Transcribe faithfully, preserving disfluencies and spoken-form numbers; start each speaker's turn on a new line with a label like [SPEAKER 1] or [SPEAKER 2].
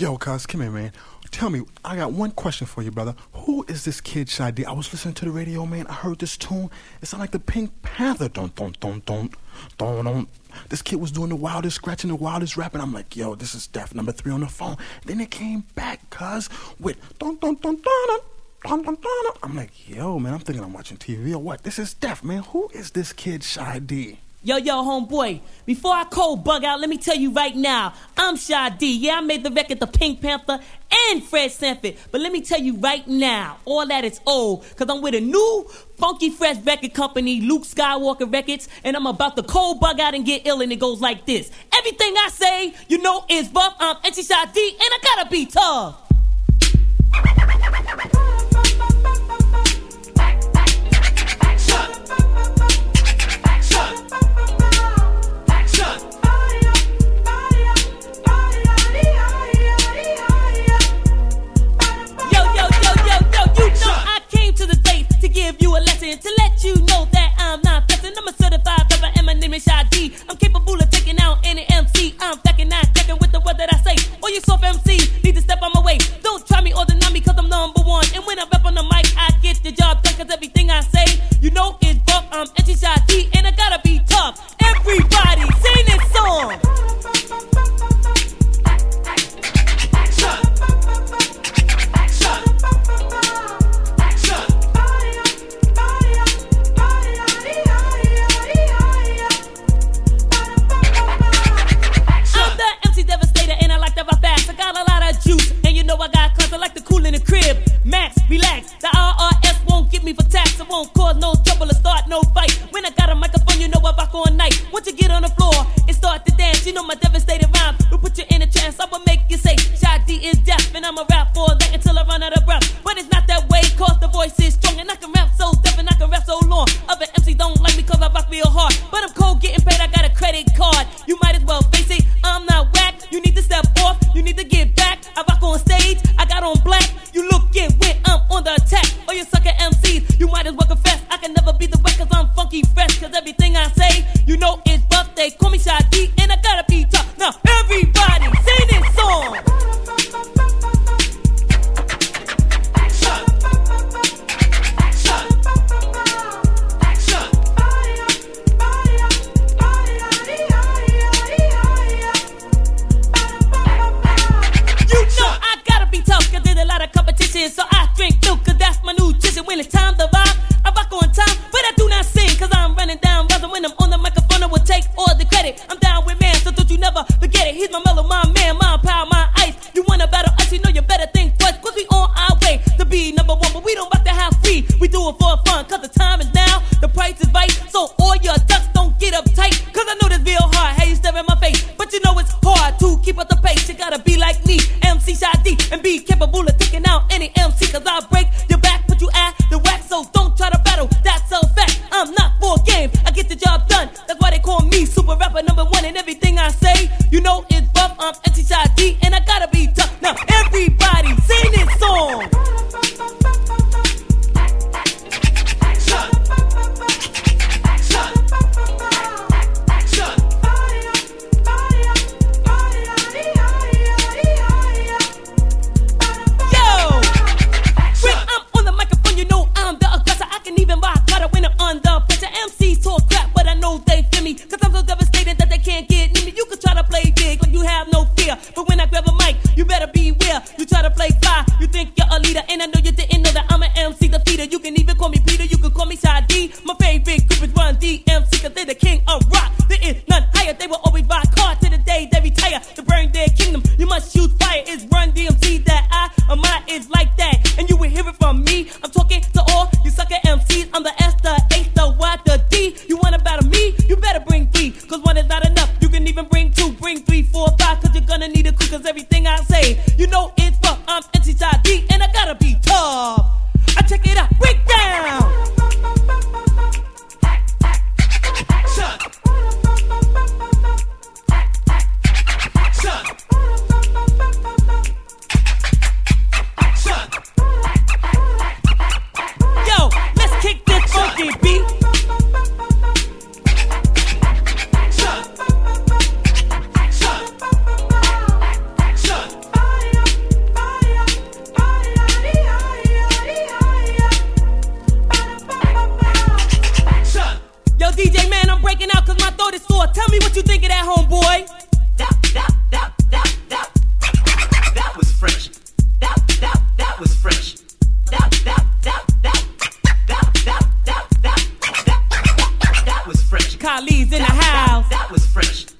[SPEAKER 1] Yo, cuz, come here, man. Tell me, I got one question for you, brother. Who is this kid, Shy D? I was listening to the radio, man. I heard this tune. It sounded like the Pink Panther. Dun, dun, dun, dun, dun, dun. This kid was doing the wildest scratching, the wildest rapping. I'm like, yo, this is Def number three on the phone. Then it came back, cuz, with dun, dun, dun, dun, dun. Dun, dun, dun, dun. I'm like, yo, man, I'm thinking I'm watching T V or what? This is Def, man. Who is this kid, Shy D?
[SPEAKER 2] Yo, yo, homeboy, before I cold bug out, let me tell you right now, I'm Shy D. Yeah, I made the record The Pink Panther and Fred Sanford. But let me tell you right now, all that is old, because I'm with a new, funky, fresh record company, Luke Skywalker Records, and I'm about to cold bug out and get ill, and it goes like this. Everything I say, you know, is buff. I'm N C Shy D, and I gotta be tough. Give you a lesson to let you know that I'm not flexing. I'm a certified rapper and my name is Shy D. I'm capable of taking out any M C. I'm fucking not checking with the word that I say. All you soft M Cs need to step on my way. Don't try me or deny me cause I'm number one. And when I rap on the mic, I get the job done cause everything I say, you know is buff. I'm N C Shy D and I gotta be tough. Everybody sing this song. I got cause I like to cool in the crib. Max, relax, the I R S won't get me for tax. It won't cause no trouble or start no fight. When I got a microphone, you know I rock all night. Once you get on the floor and start to dance, you know my devastating rhyme will put you in a trance. I will make you say, Shy D is deaf, and I'ma rap for that until I run out of breath. But it's not that way, cause the voice is strong, and I can rap so deaf and I can rap so long. Other M Cs don't like me cause I rock real hard, but I'm cold getting paid, I got a credit card. You might as well face it, I'm not whack. You need to step off, you need to get back. I rock on stage, I got on black. You looking when I'm on the attack. All you sucker M Cs, you might as well confess. I can never be the wreck cause I'm funky fresh. Cause everything I say, you know it's buff. They call me Shy D and I gotta be tough. Now everybody sing this song. So I drink milk cause that's my nutrition. When it's time to rock, I rock on time, but I do not sing cause I'm running down. Rather when I'm on the microphone I will take all the credit. I'm down with man, so don't you never forget it. He's my mellow, my man, my power, my ice. You wanna battle us, you know you better think twice. Cause we on our way to be number one, but we don't rock to have free. We do it for fun cause the time is now, the price is right. So all your ducks don't get uptight, cause I know this real hard. Hey, you stare in my face, but you know it's hard to keep up the pace. You gotta be like me, M C Shy D, and be capable of taking out any M C. Cause I'll break your back, put you at the whack. So don't try to battle, that's a fact. I'm not for games, I get the job done. That's why they call me super rapper number one. And everything I say, you know it's buff. I'm N C Shy D and I gotta be tough. Now everybody sing this song. Cause I'm so devastated that they can't get near me. You could try to play big, but you have no fear. But when I grab a mic, you better beware. You try to play fly, you think you're a leader. And I know you didn't know that I'm an M C defeater. You can even call me Peter, you can call me Shy D. My favorite group is Run D M C, cause they're the king of rock. There is none higher, they will always rock hard to the day they retire. To burn their kingdom, you must shoot fire. It's Run D M C that I, or mine is like that. And you will hear it from me. I'm talking to all you sucker M Cs. I'm the S, the H, the Y, the D. You wanna battle me? You better bring three, cause one is not enough. You can even bring two, bring three, four, five, cause you're gonna need a crew. Cause everything I say, you know it's rough. I'm N C Shy D and I gotta be tough. I check it out, break down. Yo, let's kick this funky beat. throw this sword. Tell me what you think of that, homeboy.
[SPEAKER 3] That, that, that, that, that, that was fresh. That, that, that was fresh. That, that, that, that, that, that, that, that, that, that was fresh.
[SPEAKER 2] Khalid's in the house.
[SPEAKER 3] That was fresh.